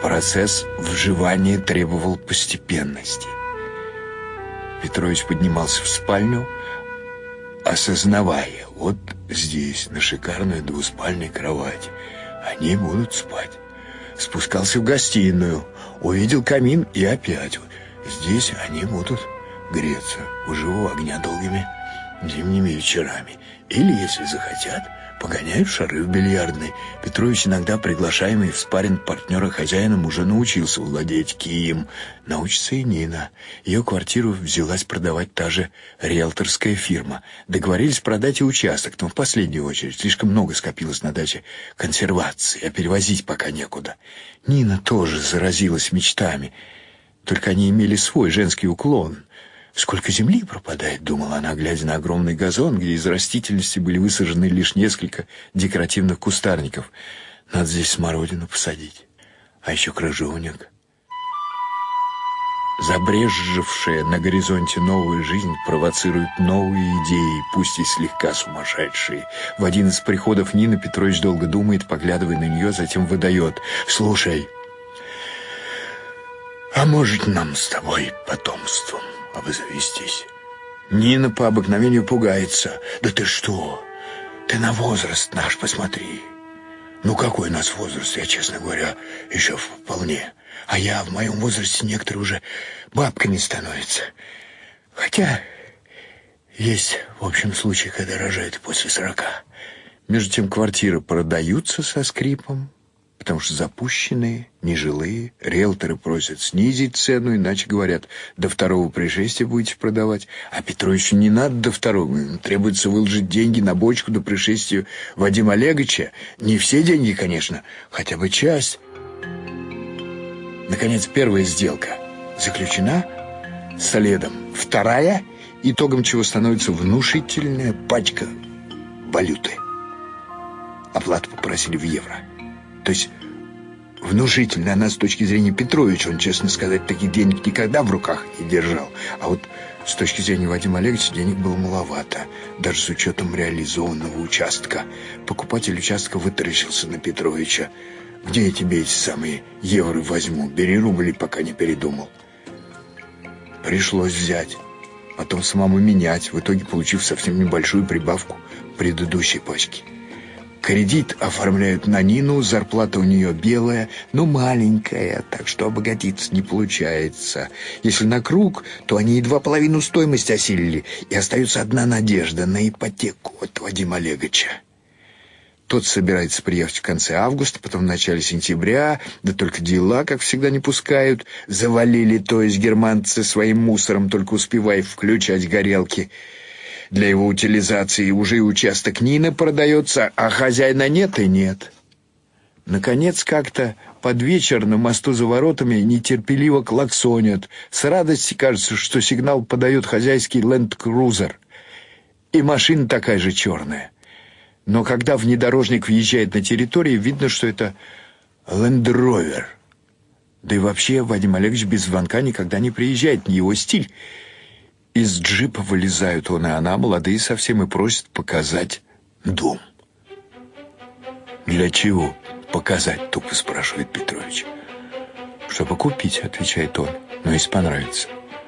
Процесс вживания требовал постепенности. Петрович поднимался в спальню, осознавая, вот здесь, на шикарной двуспальной кровати, они будут спать. Спускался в гостиную, увидел камин и опять вот здесь они будут греться у живого огня долгими зимними вечерами. Или, если захотят, погоняют шары в бильярдной. Петрович, иногда приглашаемый в спарринг партнера хозяином, уже научился владеть кием. Научится и Нина. Ее квартиру взялась продавать та же риэлторская фирма. Договорились продать и участок, но в последнюю очередь. Слишком много скопилось на даче консервации, а перевозить пока некуда. Нина тоже заразилась мечтами. Только они имели свой женский уклон. «Сколько земли пропадает», — думала она, глядя на огромный газон, где из растительности были высажены лишь несколько декоративных кустарников. «Надо здесь смородину посадить, а еще крыжовник». Забрезжившая на горизонте новая жизнь провоцирует новые идеи, пусть и слегка сумасшедшие. В один из приходов Нины Петрович долго думает, поглядывая на нее, затем выдает: «Слушай, а может нам с тобой потомством обзавестись?» Нина по обыкновению пугается. «Да ты что? Ты на возраст наш посмотри». «Ну какой у нас возраст? Я, честно говоря, еще вполне. А я в моем возрасте некоторые уже бабками становятся. Хотя есть, в общем, случаи, когда рожают после 40. Между тем квартиры продаются со скрипом, потому что запущенные, нежилые. Риэлторы просят снизить цену, иначе, говорят, до второго пришествия будете продавать. А Петровичу не надо до второго. Ему требуется выложить деньги на бочку до пришествия Вадима Олеговича. Не все деньги, конечно, хотя бы часть. Наконец, первая сделка заключена, следом вторая, итогом чего становится внушительная пачка валюты. Оплату попросили в евро. То есть внушительно она с точки зрения Петровича. Он, честно сказать, таких денег никогда в руках не держал. А вот с точки зрения Вадима Олеговича денег было маловато, даже с учетом реализованного участка. Покупатель участка вытаращился на Петровича. «Где я тебе эти самые евро возьму? Бери рубли, пока не передумал». Пришлось взять, потом самому менять, в итоге получив совсем небольшую прибавку предыдущей пачки. Кредит оформляют на Нину, зарплата у нее белая, но маленькая, так что обогатиться не получается. Если на круг, то они едва половину стоимости осилили, и остается одна надежда на ипотеку от Вадима Олеговича. Тот собирается приехать в конце августа, потом в начале сентября, да только дела, как всегда, не пускают. Завалили, то есть германцы своим мусором, только успевая включать горелки. Для его утилизации уже и участок Нины продается, а хозяина нет и нет. Наконец, как-то под вечер на мосту за воротами нетерпеливо клаксонят. С радости кажется, что сигнал подает хозяйский ленд-крузер. И машина такая же черная. Но когда внедорожник въезжает на территорию, видно, что это лендровер. Да и вообще Вадим Олегович без звонка никогда не приезжает, не его стиль. Из джипа вылезают он и она, молодые совсем, и просят показать дом. «Для чего показать?» — тупо спрашивает Петрович. «Чтобы купить», — отвечает он, — «но если понравится».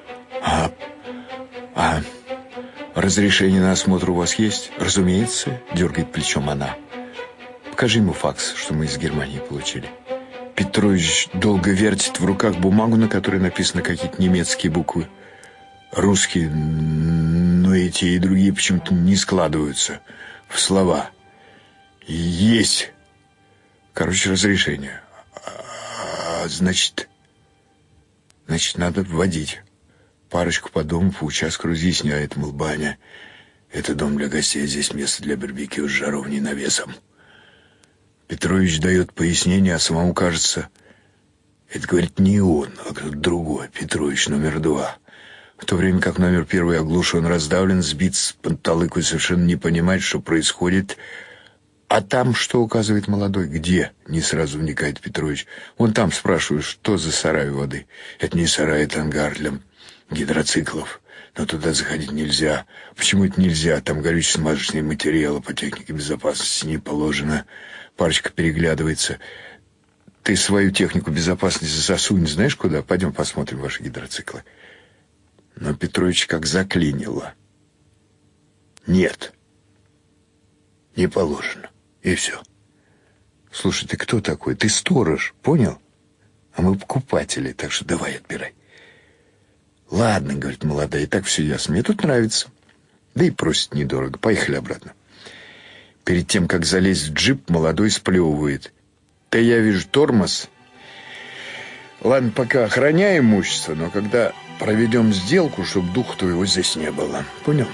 А разрешение на осмотр у вас есть?» «Разумеется», — дергает плечом она. «Покажи ему факс, что мы из Германии получили». Петрович долго вертит в руках бумагу, на которой написаны какие-то немецкие буквы. Русские, но эти и другие почему-то не складываются в слова. Есть. Короче, разрешение. Значит, надо вводить. Парочку по дому, по участку разъясняет, мол, баня. Это дом для гостей, здесь место для барбекю с жаровней навесом. Петрович дает пояснение, а самому кажется, это, говорит, не он, а кто-то другой, Петрович номер 2. В то время как номер 1 оглушен, раздавлен, сбит с панталыку и совершенно не понимает, что происходит. А там что указывает молодой? Где? Не сразу вникает Петрович. Вон там спрашивают, что за сарай у воды. Это не сарай, это ангар для гидроциклов. Но туда заходить нельзя. Почему это нельзя? Там горюче-смазочные материалы по технике безопасности не положено. Парочка переглядывается. Ты свою технику безопасности засунь, знаешь куда? Пойдем посмотрим ваши гидроциклы. Но Петрович как заклинило. Нет. Не положено. И все. Слушай, ты кто такой? Ты сторож, понял? А мы покупатели, так что давай отбирай. Ладно, говорит молодая, и так все ясно. Мне тут нравится. Да и просит недорого. Поехали обратно. Перед тем, как залезть в джип, молодой сплевывает. Да я вижу тормоз. Ладно, пока охраняй имущество, но когда проведем сделку, чтобы духа твоего здесь не было. Понял?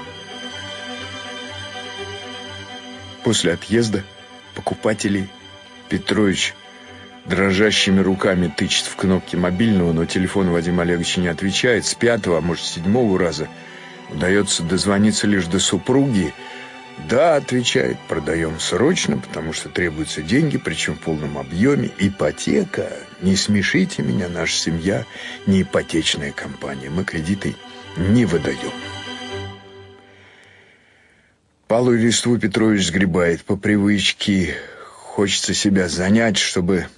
После отъезда покупателей Петрович дрожащими руками тычет в кнопки мобильного, но телефон Вадима Олеговича не отвечает. С 5-го, а может, с 7-го раза удается дозвониться лишь до супруги. «Да», — отвечает, — «продаем срочно, потому что требуются деньги, причем в полном объеме. Ипотека. Не смешите меня, наша семья не ипотечная компания. Мы кредиты не выдаем». Палую листву Петрович сгребает по привычке. Хочется себя занять, чтобы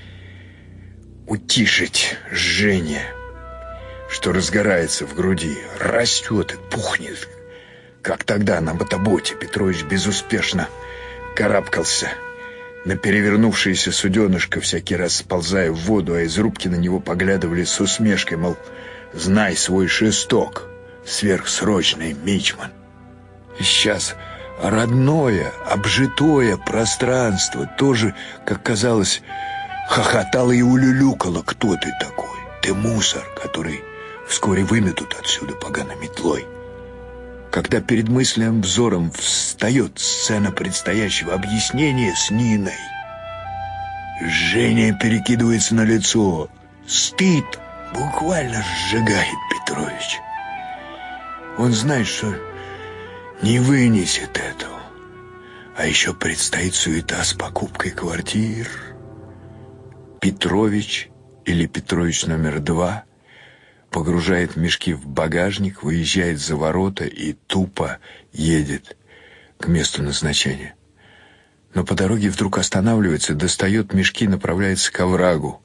утишить жжение, что разгорается в груди, растет и пухнет. Как тогда на мотоботе Петрович безуспешно карабкался на перевернувшееся суденышко, всякий раз сползая в воду, а из рубки на него поглядывали с усмешкой, мол, знай свой шесток, сверхсрочный мичман. И сейчас родное, обжитое пространство тоже, как казалось, хохотало и улюлюкало. Кто ты такой? Ты мусор, который вскоре выметут отсюда поганой метлой. Когда перед мысленным взором встает сцена предстоящего объяснения с Ниной, жжение перекидывается на лицо. Стыд буквально сжигает Петрович. Он знает, что не вынесет этого. А еще предстоит суета с покупкой квартир. Петрович или Петрович номер 2 погружает мешки в багажник, выезжает за ворота и тупо едет к месту назначения. Но по дороге вдруг останавливается, достает мешки, направляется к оврагу.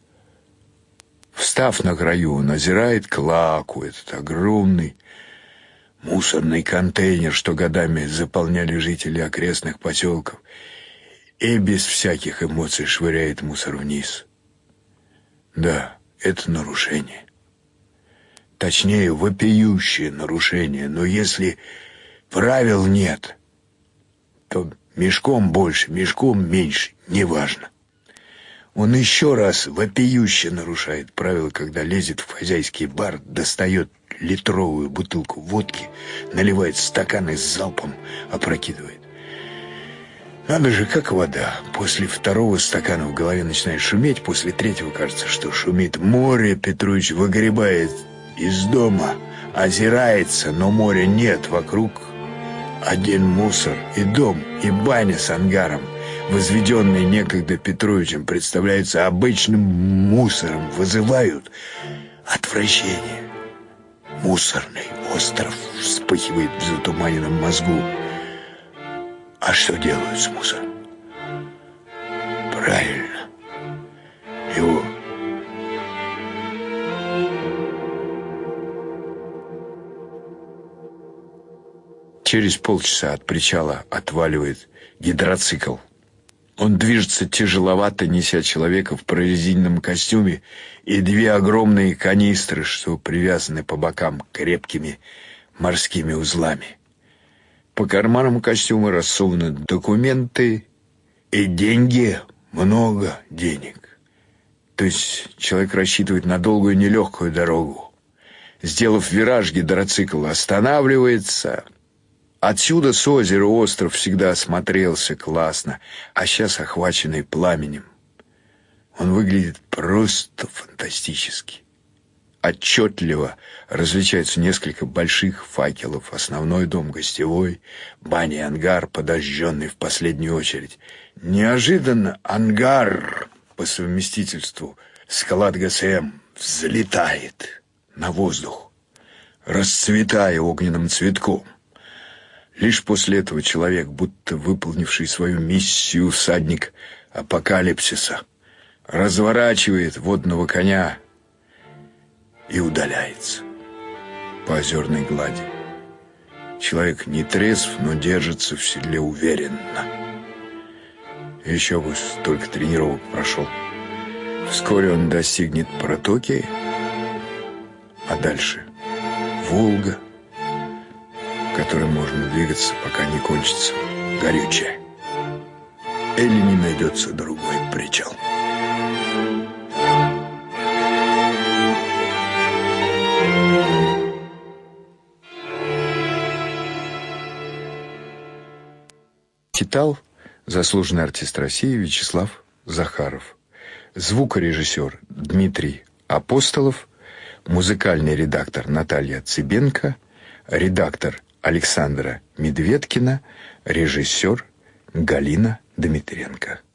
Встав на краю, он озирает клаку, этот огромный мусорный контейнер, что годами заполняли жители окрестных поселков, и без всяких эмоций швыряет мусор вниз. Да, это нарушение. Точнее, вопиющее нарушение. Но если правил нет, то мешком больше, мешком меньше, неважно. Он еще раз вопиюще нарушает правила, когда лезет в хозяйский бар, достает литровую бутылку водки, наливает стакан и с залпом опрокидывает. Надо же, как вода. После 2-го стакана в голове начинает шуметь, после 3-го кажется, что шумит море. Петрович выгребает из дома, озирается, но моря нет. Вокруг один мусор, и дом, и баня с ангаром, возведенные некогда Петровичем, представляются обычным мусором, вызывают отвращение. Мусорный остров вспыхивает в затуманенном мозгу. А что делают с мусором? Правильно. Его через полчаса от причала отваливает гидроцикл. Он движется тяжеловато, неся человека в прорезиненном костюме и 2 огромные канистры, что привязаны по бокам крепкими морскими узлами. По карманам костюма рассованы документы и деньги, много денег. То есть человек рассчитывает на долгую нелегкую дорогу. Сделав вираж, гидроцикл останавливается. Отсюда с озера остров всегда смотрелся классно, а сейчас охваченный пламенем. Он выглядит просто фантастически. Отчетливо различаются несколько больших факелов, основной дом гостевой, баня и ангар, подожженный в последнюю очередь. Неожиданно ангар по совместительству склад ГСМ взлетает на воздух, расцветая огненным цветком. Лишь после этого человек, будто выполнивший свою миссию всадник апокалипсиса, разворачивает водного коня и удаляется по озерной глади. Человек не трезв, но держится в седле уверенно. Еще бы столько тренировок прошел. Вскоре он достигнет протоки, а дальше Волга, которой можно двигаться, пока не кончится горючее. Или не найдется другой причал. Читал заслуженный артист России Вячеслав Захаров. Звукорежиссер Дмитрий Апостолов. Музыкальный редактор Наталья Цыбенко. Редактор Александра Медведкина. Режиссер Галина Дмитренко.